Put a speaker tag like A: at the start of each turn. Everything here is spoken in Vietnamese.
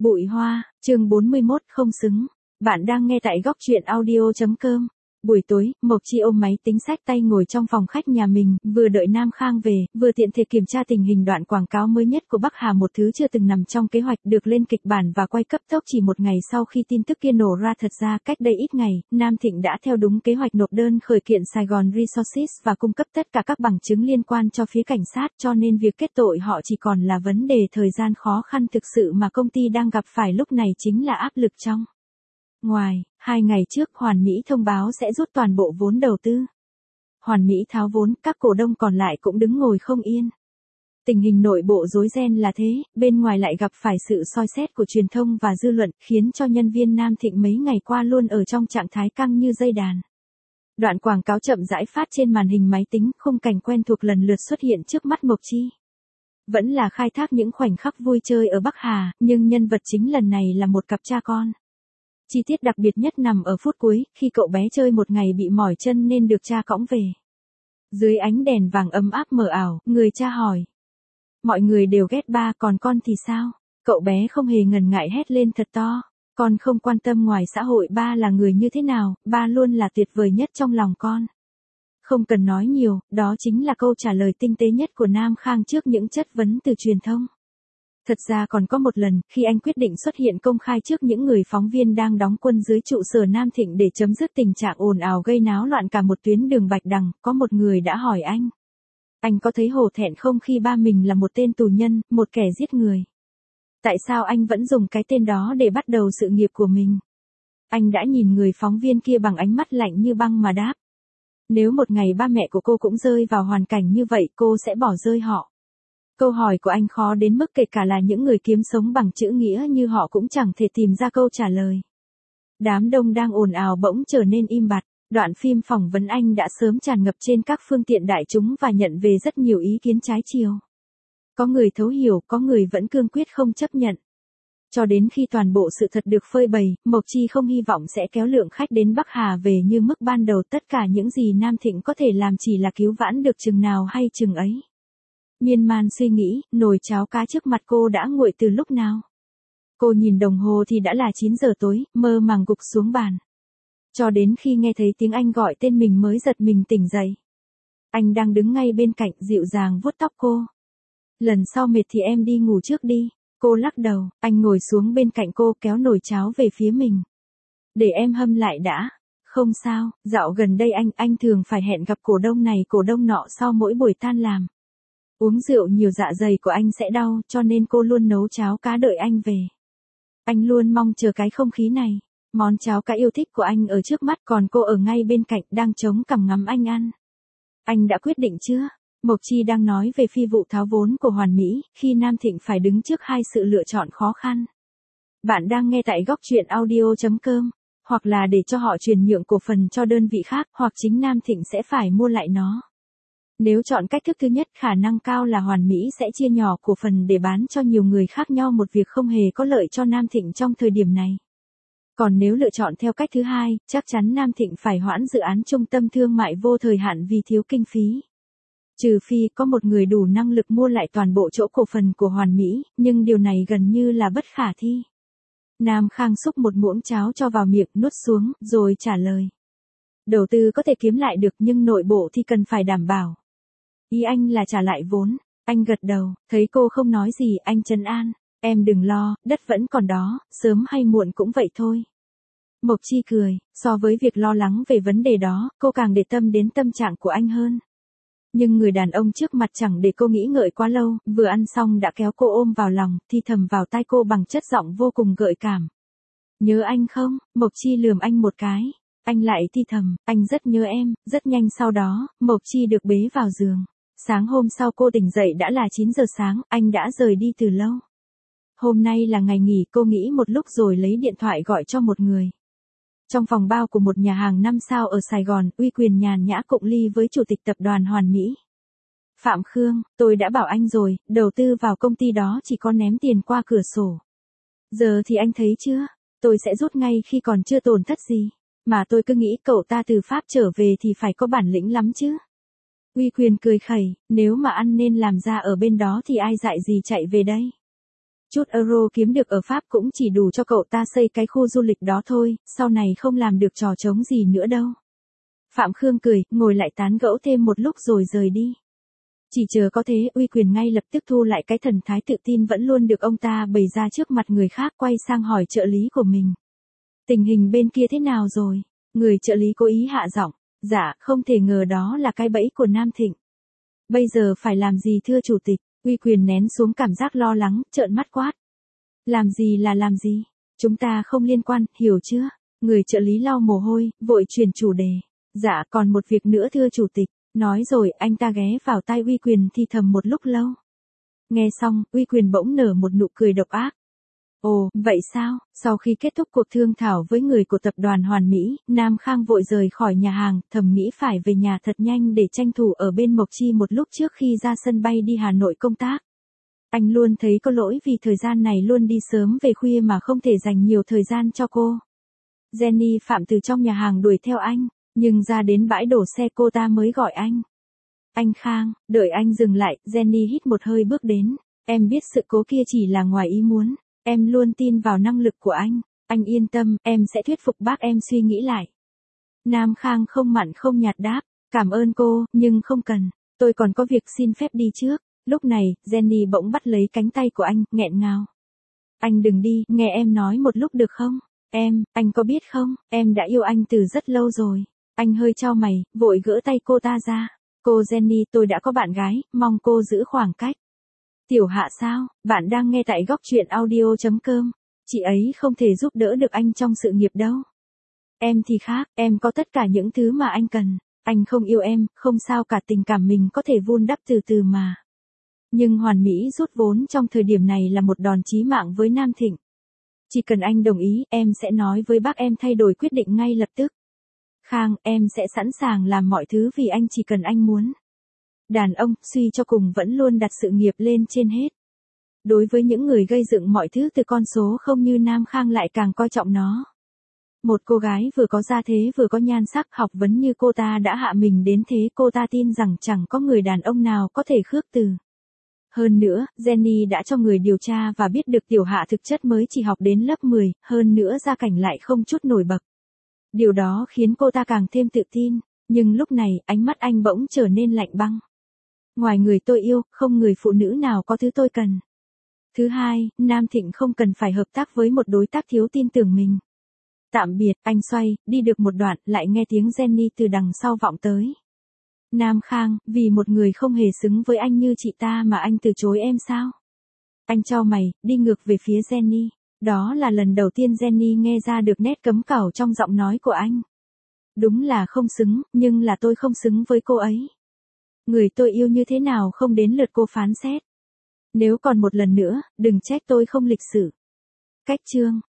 A: Bụi hoa, chương 41 không xứng. Bạn đang nghe tại góc truyện audio.com. Buổi tối, Mộc Chi ôm máy tính xách tay ngồi trong phòng khách nhà mình, vừa đợi Nam Khang về, vừa tiện thể kiểm tra tình hình đoạn quảng cáo mới nhất của Bắc Hà, một thứ chưa từng nằm trong kế hoạch được lên kịch bản và quay cấp tốc chỉ một ngày sau khi tin tức kia nổ ra. Thật ra, cách đây ít ngày, Nam Thịnh đã theo đúng kế hoạch nộp đơn khởi kiện Sài Gòn Resources và cung cấp tất cả các bằng chứng liên quan cho phía cảnh sát, cho nên việc kết tội họ chỉ còn là vấn đề thời gian. Khó khăn thực sự mà công ty đang gặp phải lúc này chính là áp lực trong ngoài. 2 ngày trước Hoàn Mỹ thông báo sẽ rút toàn bộ vốn đầu tư. Hoàn Mỹ tháo vốn, các cổ đông còn lại cũng đứng ngồi không yên. Tình hình nội bộ rối ren là thế, bên ngoài lại gặp phải sự soi xét của truyền thông và dư luận, khiến cho nhân viên Nam Thịnh mấy ngày qua luôn ở trong trạng thái căng như dây đàn. Đoạn quảng cáo chậm rãi phát trên màn hình máy tính, khung cảnh quen thuộc lần lượt xuất hiện trước mắt Mộc Chi. Vẫn là khai thác những khoảnh khắc vui chơi ở Bắc Hà, nhưng nhân vật chính lần này là một cặp cha con. Chi tiết đặc biệt nhất nằm ở phút cuối, khi cậu bé chơi một ngày bị mỏi chân nên được cha cõng về. Dưới ánh đèn vàng ấm áp mờ ảo, người cha hỏi. Mọi người đều ghét ba, còn con thì sao? Cậu bé không hề ngần ngại hét lên thật to. Con không quan tâm ngoài xã hội ba là người như thế nào, ba luôn là tuyệt vời nhất trong lòng con. Không cần nói nhiều, đó chính là câu trả lời tinh tế nhất của Nam Khang trước những chất vấn từ truyền thông. Thật ra còn có một lần, khi anh quyết định xuất hiện công khai trước những người phóng viên đang đóng quân dưới trụ sở Nam Thịnh để chấm dứt tình trạng ồn ào gây náo loạn cả một tuyến đường Bạch Đằng, có một người đã hỏi anh. Anh có thấy hổ thẹn không khi ba mình là một tên tù nhân, một kẻ giết người? Tại sao anh vẫn dùng cái tên đó để bắt đầu sự nghiệp của mình? Anh đã nhìn người phóng viên kia bằng ánh mắt lạnh như băng mà đáp. Nếu một ngày ba mẹ của cô cũng rơi vào hoàn cảnh như vậy, cô sẽ bỏ rơi họ. Câu hỏi của anh khó đến mức kể cả là những người kiếm sống bằng chữ nghĩa như họ cũng chẳng thể tìm ra câu trả lời. Đám đông đang ồn ào bỗng trở nên im bặt. Đoạn phim phỏng vấn anh đã sớm tràn ngập trên các phương tiện đại chúng và nhận về rất nhiều ý kiến trái chiều. Có người thấu hiểu, có người vẫn cương quyết không chấp nhận. Cho đến khi toàn bộ sự thật được phơi bày, Mộc Chi không hy vọng sẽ kéo lượng khách đến Bắc Hà về như mức ban đầu. Tất cả những gì Nam Thịnh có thể làm chỉ là cứu vãn được chừng nào hay chừng ấy. Miên man suy nghĩ, nồi cháo cá trước mặt cô đã nguội từ lúc nào. Cô nhìn đồng hồ thì đã là 9 giờ tối, mơ màng gục xuống bàn. Cho đến khi nghe thấy tiếng anh gọi tên mình mới giật mình tỉnh dậy. Anh đang đứng ngay bên cạnh, dịu dàng vuốt tóc cô. Lần sau mệt thì em đi ngủ trước đi. Cô lắc đầu, anh ngồi xuống bên cạnh cô kéo nồi cháo về phía mình. Để em hâm lại đã. Không sao, dạo gần đây anh thường phải hẹn gặp cổ đông này cổ đông nọ sau mỗi buổi tan làm. Uống rượu nhiều dạ dày của anh sẽ đau, cho nên cô luôn nấu cháo cá đợi anh về. Anh luôn mong chờ cái không khí này. Món cháo cá yêu thích của anh ở trước mắt, còn cô ở ngay bên cạnh đang chống cằm ngắm anh ăn. Anh đã quyết định chưa? Mộc Chi đang nói về phi vụ tháo vốn của Hoàn Mỹ, khi Nam Thịnh phải đứng trước hai sự lựa chọn khó khăn. Bạn đang nghe tại góc truyện audio.com, hoặc là để cho họ chuyển nhượng cổ phần cho đơn vị khác, hoặc chính Nam Thịnh sẽ phải mua lại nó. Nếu chọn cách thức thứ nhất, khả năng cao là Hoàn Mỹ sẽ chia nhỏ cổ phần để bán cho nhiều người khác nhau, một việc không hề có lợi cho Nam Thịnh trong thời điểm này. Còn nếu lựa chọn theo cách thứ hai, chắc chắn Nam Thịnh phải hoãn dự án trung tâm thương mại vô thời hạn vì thiếu kinh phí. Trừ phi có một người đủ năng lực mua lại toàn bộ chỗ cổ phần của Hoàn Mỹ, nhưng điều này gần như là bất khả thi. Nam Khang xúc một muỗng cháo cho vào miệng, nuốt xuống, rồi trả lời. Đầu tư có thể kiếm lại được nhưng nội bộ thì cần phải đảm bảo. Ý anh là trả lại vốn. Anh gật đầu, thấy cô không nói gì, anh trấn an. Em đừng lo, đất vẫn còn đó, sớm hay muộn cũng vậy thôi. Mộc Chi cười, so với việc lo lắng về vấn đề đó, cô càng để tâm đến tâm trạng của anh hơn. Nhưng người đàn ông trước mặt chẳng để cô nghĩ ngợi quá lâu, vừa ăn xong đã kéo cô ôm vào lòng, thì thầm vào tai cô bằng chất giọng vô cùng gợi cảm. Nhớ anh không? Mộc Chi lườm anh một cái. Anh lại thì thầm, anh rất nhớ em. Rất nhanh sau đó, Mộc Chi được bế vào giường. Sáng hôm sau cô tỉnh dậy đã là 9 giờ sáng, anh đã rời đi từ lâu. Hôm nay là ngày nghỉ, cô nghĩ một lúc rồi lấy điện thoại gọi cho một người. Trong phòng bao của một nhà hàng 5 sao ở Sài Gòn, uy quyền nhàn nhã cụng ly với chủ tịch tập đoàn Hoàn Mỹ. Phạm Khương, tôi đã bảo anh rồi, đầu tư vào công ty đó chỉ có ném tiền qua cửa sổ. Giờ thì anh thấy chưa, tôi sẽ rút ngay khi còn chưa tổn thất gì. Mà tôi cứ nghĩ cậu ta từ Pháp trở về thì phải có bản lĩnh lắm chứ. Uy quyền cười khẩy, nếu mà ăn nên làm ra ở bên đó thì ai dại gì chạy về đây. Chút euro kiếm được ở Pháp cũng chỉ đủ cho cậu ta xây cái khu du lịch đó thôi, sau này không làm được trò trống gì nữa đâu. Phạm Khương cười, ngồi lại tán gẫu thêm một lúc rồi rời đi. Chỉ chờ có thế, Uy Quyền ngay lập tức thu lại cái thần thái tự tin vẫn luôn được ông ta bày ra trước mặt người khác, quay sang hỏi trợ lý của mình. Tình hình bên kia thế nào rồi? Người trợ lý cố ý hạ giọng. Dạ, không thể ngờ đó là cái bẫy của Nam Thịnh. Bây giờ phải làm gì thưa chủ tịch? Uy Quyền nén xuống cảm giác lo lắng, trợn mắt quát. Làm gì là làm gì? Chúng ta không liên quan, hiểu chưa? Người trợ lý lau mồ hôi, vội chuyển chủ đề. Dạ, còn một việc nữa thưa chủ tịch. Nói rồi, anh ta ghé vào tai Uy Quyền thì thầm một lúc lâu. Nghe xong, Uy Quyền bỗng nở một nụ cười độc ác. Ồ, vậy sao? Sau khi kết thúc cuộc thương thảo với người của tập đoàn Hoàn Mỹ, Nam Khang vội rời khỏi nhà hàng, thầm nghĩ phải về nhà thật nhanh để tranh thủ ở bên Mộc Chi một lúc trước khi ra sân bay đi Hà Nội công tác. Anh luôn thấy có lỗi vì thời gian này luôn đi sớm về khuya mà không thể dành nhiều thời gian cho cô. Jenny Phạm từ trong nhà hàng đuổi theo anh, nhưng ra đến bãi đổ xe cô ta mới gọi anh. Anh Khang, đợi anh dừng lại, Jenny hít một hơi bước đến. Em biết sự cố kia chỉ là ngoài ý muốn. Em luôn tin vào năng lực của anh yên tâm, em sẽ thuyết phục bác em suy nghĩ lại. Nam Khang không mặn không nhạt đáp, cảm ơn cô, nhưng không cần, tôi còn có việc xin phép đi trước. Lúc này, Jenny bỗng bắt lấy cánh tay của anh, nghẹn ngào. Anh đừng đi, nghe em nói một lúc được không? Anh có biết không, em đã yêu anh từ rất lâu rồi. Anh hơi chau mày, vội gỡ tay cô ta ra. Cô Jenny, tôi đã có bạn gái, mong cô giữ khoảng cách. Tiểu Hạ sao, bạn đang nghe tại góc truyện audio.com. Chị ấy không thể giúp đỡ được anh trong sự nghiệp đâu. Em thì khác, em có tất cả những thứ mà anh cần. Anh không yêu em, không sao cả, tình cảm mình có thể vun đắp từ từ mà. Nhưng Hoàn Mỹ rút vốn trong thời điểm này là một đòn chí mạng với Nam Thịnh. Chỉ cần anh đồng ý, em sẽ nói với bác em thay đổi quyết định ngay lập tức. Khang, em sẽ sẵn sàng làm mọi thứ vì anh chỉ cần anh muốn. Đàn ông, suy cho cùng vẫn luôn đặt sự nghiệp lên trên hết. Đối với những người gây dựng mọi thứ từ con số không như Nam Khang lại càng coi trọng nó. Một cô gái vừa có gia thế vừa có nhan sắc, học vấn như cô ta đã hạ mình đến thế, cô ta tin rằng chẳng có người đàn ông nào có thể khước từ. Hơn nữa, Jenny đã cho người điều tra và biết được Tiểu Hạ thực chất mới chỉ học đến lớp 10, hơn nữa gia cảnh lại không chút nổi bật. Điều đó khiến cô ta càng thêm tự tin, nhưng lúc này, ánh mắt anh bỗng trở nên lạnh băng. Ngoài người tôi yêu, không người phụ nữ nào có thứ tôi cần. Thứ hai, Nam Thịnh không cần phải hợp tác với một đối tác thiếu tin tưởng mình. Tạm biệt, anh xoay, đi được một đoạn, lại nghe tiếng Jenny từ đằng sau vọng tới. Nam Khang, vì một người không hề xứng với anh như chị ta mà anh từ chối em sao? Anh chau mày, đi ngược về phía Jenny. Đó là lần đầu tiên Jenny nghe ra được nét cấm cẩu trong giọng nói của anh. Đúng là không xứng, nhưng là tôi không xứng với cô ấy. Người tôi yêu như thế nào không đến lượt cô phán xét. Nếu còn một lần nữa, đừng trách tôi không lịch sự. Cách chương